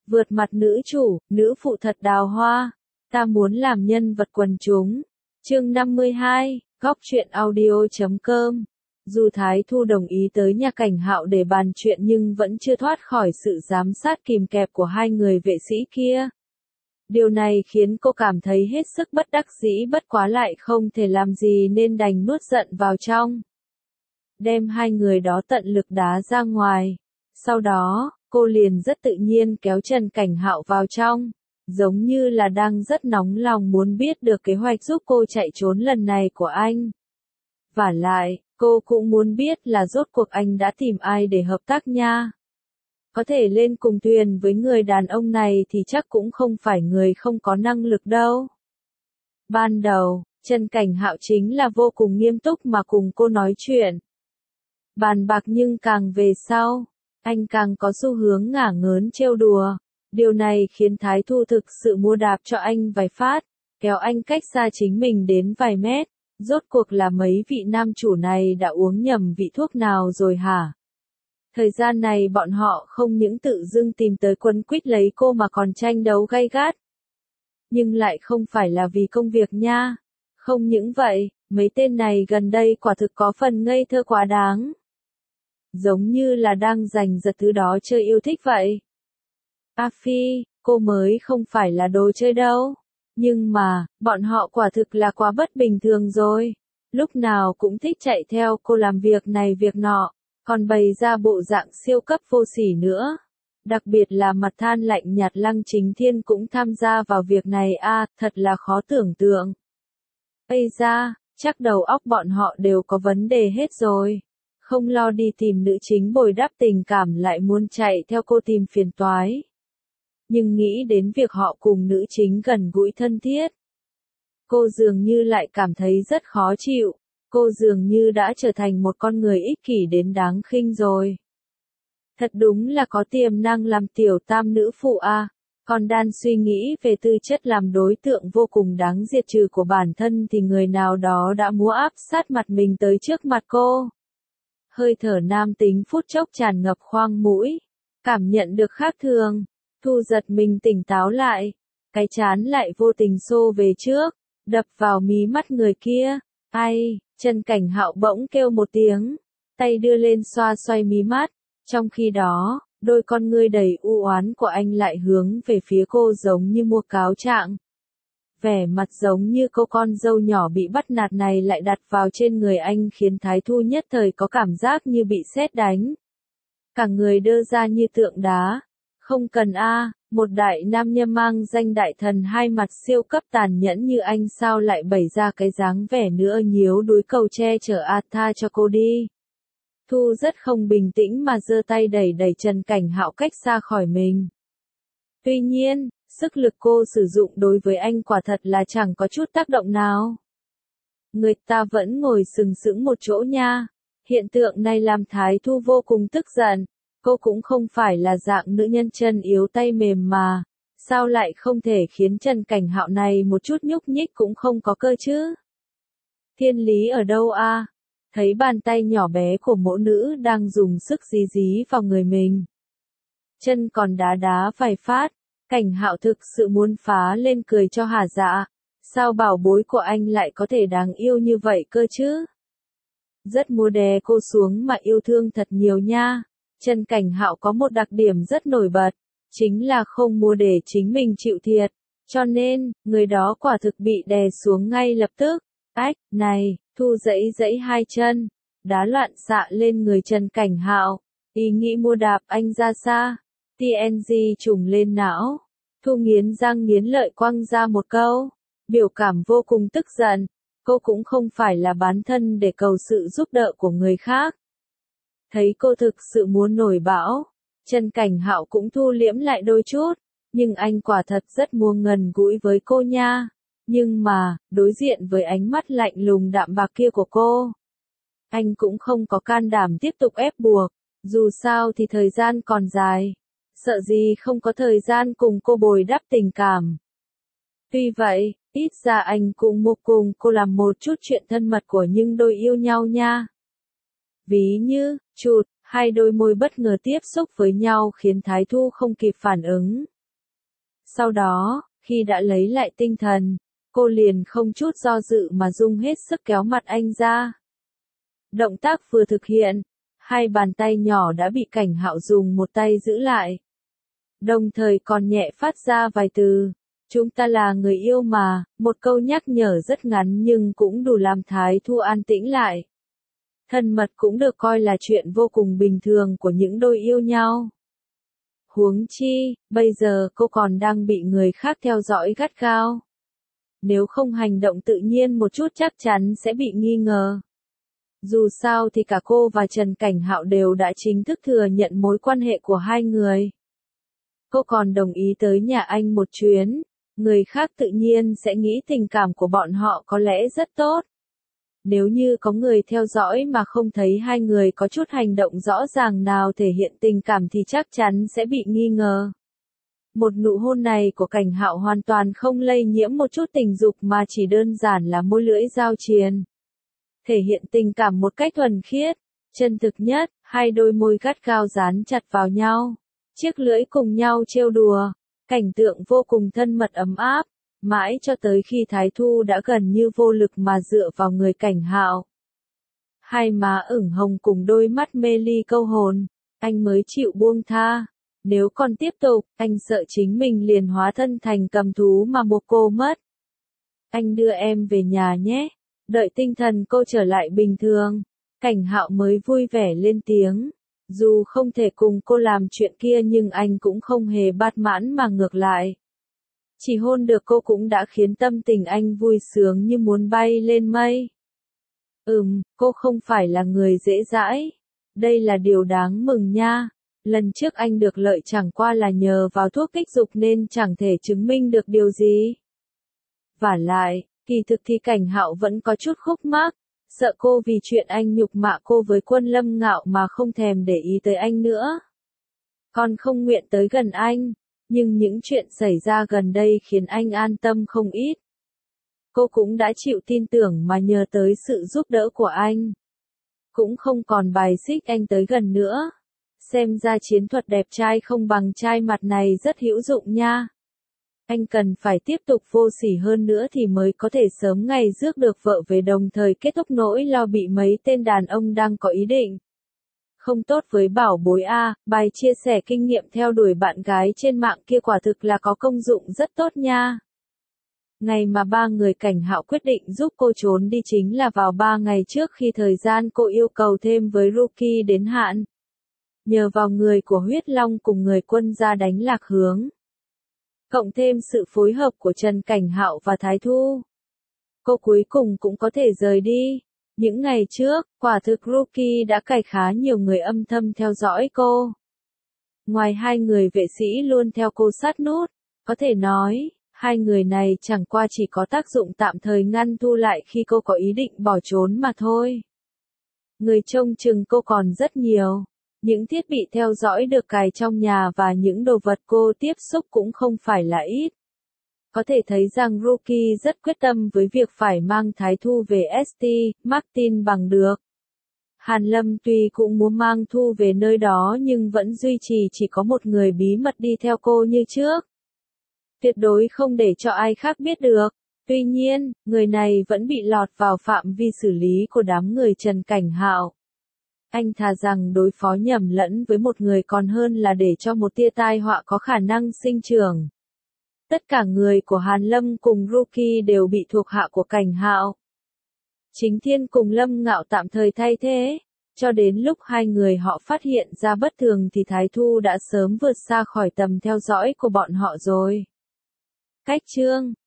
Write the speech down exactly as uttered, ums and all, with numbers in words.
Vượt mặt nữ chủ, nữ phụ thật đào hoa. Ta muốn làm nhân vật quần chúng. Chương năm mươi hai, góc truyện audio chấm com. Dù Thái Thu đồng ý tới nhà Cảnh Hạo để bàn chuyện nhưng vẫn chưa thoát khỏi sự giám sát kìm kẹp của hai người vệ sĩ kia. Điều này khiến cô cảm thấy hết sức bất đắc dĩ, bất quá lại không thể làm gì nên đành nuốt giận vào trong. Đem hai người đó tận lực đá ra ngoài. Sau đó, cô liền rất tự nhiên kéo Trần Cảnh Hạo vào trong, giống như là đang rất nóng lòng muốn biết được kế hoạch giúp cô chạy trốn lần này của anh. Vả lại, cô cũng muốn biết là rốt cuộc anh đã tìm ai để hợp tác nha. Có thể lên cùng thuyền với người đàn ông này thì chắc cũng không phải người không có năng lực đâu. Ban đầu, Trần Cảnh Hạo chính là vô cùng nghiêm túc mà cùng cô nói chuyện. Bàn bạc, nhưng càng về sau, anh càng có xu hướng ngả ngớn trêu đùa. Điều này khiến Thái Thu thực sự mua đạp cho anh vài phát, kéo anh cách xa chính mình đến vài mét. Rốt cuộc là mấy vị nam chủ này đã uống nhầm vị thuốc nào rồi hả? Thời gian này bọn họ không những tự dưng tìm tới quấn quýt lấy cô mà còn tranh đấu gay gắt. Nhưng lại không phải là vì công việc nha. Không những vậy, mấy tên này gần đây quả thực có phần ngây thơ quá đáng. Giống như là đang giành giật thứ đó chơi yêu thích vậy. A Phi, cô mới không phải là đồ chơi đâu. Nhưng mà, bọn họ quả thực là quá bất bình thường rồi. Lúc nào cũng thích chạy theo cô làm việc này việc nọ, còn bày ra bộ dạng siêu cấp vô sỉ nữa. Đặc biệt là mặt than lạnh nhạt Lăng Chính Thiên cũng tham gia vào việc này a, à, thật là khó tưởng tượng. Ây da, chắc đầu óc bọn họ đều có vấn đề hết rồi. Không lo đi tìm nữ chính bồi đắp tình cảm lại muốn chạy theo cô tìm phiền toái. Nhưng nghĩ đến việc họ cùng nữ chính gần gũi thân thiết, cô dường như lại cảm thấy rất khó chịu. Cô dường như đã trở thành một con người ích kỷ đến đáng khinh rồi. Thật đúng là có tiềm năng làm tiểu tam nữ phụ a. À. Còn đang suy nghĩ về tư chất làm đối tượng vô cùng đáng diệt trừ của bản thân thì người nào đó đã múa áp sát mặt mình tới trước mặt cô. Hơi thở nam tính phút chốc tràn ngập khoang mũi. Cảm nhận được khác thường, Thu giật mình tỉnh táo lại. Cái trán lại vô tình xô về trước, đập vào mí mắt người kia. Ai, Trần Cảnh Hạo bỗng kêu một tiếng, tay đưa lên xoa xoay mí mắt. Trong khi đó, đôi con ngươi đầy u oán của anh lại hướng về phía cô giống như mua cáo trạng. Vẻ mặt giống như cô con dâu nhỏ bị bắt nạt này lại đặt vào trên người anh khiến Thái Thu nhất thời có cảm giác như bị sét đánh. Cả người đơ ra như tượng đá. Không cần a, à, một đại nam nhân mang danh đại thần hai mặt siêu cấp tàn nhẫn như anh sao lại bày ra cái dáng vẻ nữa nhiếu đuối cầu che chở a, tha cho cô đi. Thu rất không bình tĩnh mà giơ tay đẩy đẩy Trần Cảnh Hạo cách xa khỏi mình. Tuy nhiên, sức lực cô sử dụng đối với anh quả thật là chẳng có chút tác động nào. Người ta vẫn ngồi sừng sững một chỗ nha. Hiện tượng này làm Thái Thu vô cùng tức giận. Cô cũng không phải là dạng nữ nhân chân yếu tay mềm mà. Sao lại không thể khiến Trần Cảnh Hạo này một chút nhúc nhích cũng không có cơ chứ? Thiên lý ở đâu a? À? Thấy bàn tay nhỏ bé của mẫu nữ đang dùng sức dí dí vào người mình. Chân còn đá đá vài phát. Cảnh Hạo thực sự muốn phá lên cười cho hả dạ. Sao bảo bối của anh lại có thể đáng yêu như vậy cơ chứ? Rất mua đè cô xuống mà yêu thương thật nhiều nha. Trần Cảnh Hạo có một đặc điểm rất nổi bật, chính là không mua để chính mình chịu thiệt, cho nên, người đó quả thực bị đè xuống ngay lập tức. Ách, này, Thu dẫy dẫy hai chân, đá loạn xạ lên người Trần Cảnh Hạo, ý nghĩ mua đạp anh ra xa, tê en giê trùng lên não. Thu nghiến răng nghiến lợi quăng ra một câu, biểu cảm vô cùng tức giận, cô cũng không phải là bán thân để cầu sự giúp đỡ của người khác. Thấy cô thực sự muốn nổi bão, Trần Cảnh Hạo cũng thu liễm lại đôi chút, nhưng anh quả thật rất muốn gần gũi với cô nha. Nhưng mà, đối diện với ánh mắt lạnh lùng đạm bạc kia của cô, anh cũng không có can đảm tiếp tục ép buộc, dù sao thì thời gian còn dài, sợ gì không có thời gian cùng cô bồi đắp tình cảm. Tuy vậy, ít ra anh cũng muốn cùng cô làm một chút chuyện thân mật của những đôi yêu nhau nha. Ví như, chụt, hai đôi môi bất ngờ tiếp xúc với nhau khiến Thái Thu không kịp phản ứng. Sau đó, khi đã lấy lại tinh thần, cô liền không chút do dự mà dùng hết sức kéo mặt anh ra. Động tác vừa thực hiện, hai bàn tay nhỏ đã bị Cảnh Hạo dùng một tay giữ lại. Đồng thời còn nhẹ phát ra vài từ, chúng ta là người yêu mà, một câu nhắc nhở rất ngắn nhưng cũng đủ làm Thái Thu an tĩnh lại. Thân mật cũng được coi là chuyện vô cùng bình thường của những đôi yêu nhau. Huống chi, bây giờ cô còn đang bị người khác theo dõi gắt gao. Nếu không hành động tự nhiên một chút chắc chắn sẽ bị nghi ngờ. Dù sao thì cả cô và Trần Cảnh Hạo đều đã chính thức thừa nhận mối quan hệ của hai người. Cô còn đồng ý tới nhà anh một chuyến, người khác tự nhiên sẽ nghĩ tình cảm của bọn họ có lẽ rất tốt. Nếu như có người theo dõi mà không thấy hai người có chút hành động rõ ràng nào thể hiện tình cảm thì chắc chắn sẽ bị nghi ngờ. Một nụ hôn này của Cảnh Hạo hoàn toàn không lây nhiễm một chút tình dục mà chỉ đơn giản là môi lưỡi giao triền. Thể hiện tình cảm một cách thuần khiết, chân thực nhất, hai đôi môi gắt gao dán chặt vào nhau, chiếc lưỡi cùng nhau trêu đùa, cảnh tượng vô cùng thân mật ấm áp, mãi cho tới khi Thái Thu đã gần như vô lực mà dựa vào người Cảnh Hạo. Hai má ửng hồng cùng đôi mắt mê ly câu hồn, anh mới chịu buông tha. Nếu còn tiếp tục, anh sợ chính mình liền hóa thân thành cầm thú mà buộc cô mất. Anh đưa em về nhà nhé. Đợi tinh thần cô trở lại bình thường, Cảnh Hạo mới vui vẻ lên tiếng. Dù không thể cùng cô làm chuyện kia nhưng anh cũng không hề bát mãn mà ngược lại. Chỉ hôn được cô cũng đã khiến tâm tình anh vui sướng như muốn bay lên mây. Ừm, cô không phải là người dễ dãi. Đây là điều đáng mừng nha. Lần trước anh được lợi chẳng qua là nhờ vào thuốc kích dục nên chẳng thể chứng minh được điều gì. Vả lại, kỳ thực thì Cảnh Hạo vẫn có chút khúc mắc, sợ cô vì chuyện anh nhục mạ cô với Quân Lâm Ngạo mà không thèm để ý tới anh nữa. Còn không nguyện tới gần anh, nhưng những chuyện xảy ra gần đây khiến anh an tâm không ít. Cô cũng đã chịu tin tưởng mà nhờ tới sự giúp đỡ của anh. Cũng không còn bài xích anh tới gần nữa. Xem ra chiến thuật đẹp trai không bằng trai mặt này rất hữu dụng nha. Anh cần phải tiếp tục vô sỉ hơn nữa thì mới có thể sớm ngày rước được vợ về đồng thời kết thúc nỗi lo bị mấy tên đàn ông đang có ý định. Không tốt với bảo bối A, bài chia sẻ kinh nghiệm theo đuổi bạn gái trên mạng kia quả thực là có công dụng rất tốt nha. Ngày mà ba người Cảnh Hạo quyết định giúp cô trốn đi chính là vào ba ngày trước khi thời gian cô yêu cầu thêm với Rookie đến hạn. Nhờ vào người của Huyết Long cùng người Quân ra đánh lạc hướng. Cộng thêm sự phối hợp của Trần Cảnh Hạo và Thái Thu. Cô cuối cùng cũng có thể rời đi. Những ngày trước, quả thực Rookie đã cài khá nhiều người âm thầm theo dõi cô. Ngoài hai người vệ sĩ luôn theo cô sát nút, có thể nói, hai người này chẳng qua chỉ có tác dụng tạm thời ngăn Thu lại khi cô có ý định bỏ trốn mà thôi. Người trông chừng cô còn rất nhiều. Những thiết bị theo dõi được cài trong nhà và những đồ vật cô tiếp xúc cũng không phải là ít. Có thể thấy rằng Rookie rất quyết tâm với việc phải mang Thái Thu về ét tê Martin bằng được. Hàn Lâm tuy cũng muốn mang Thu về nơi đó nhưng vẫn duy trì chỉ có một người bí mật đi theo cô như trước. Tuyệt đối không để cho ai khác biết được. Tuy nhiên, người này vẫn bị lọt vào phạm vi xử lý của đám người Trần Cảnh Hạo. Anh thà rằng đối phó nhầm lẫn với một người còn hơn là để cho một tia tai họa có khả năng sinh trưởng. Tất cả người của Hàn Lâm cùng Rookie đều bị thuộc hạ của Cảnh Hạo. Chính Thiên cùng Lâm Ngạo tạm thời thay thế, cho đến lúc hai người họ phát hiện ra bất thường thì Thái Thu đã sớm vượt xa khỏi tầm theo dõi của bọn họ rồi. Cách chương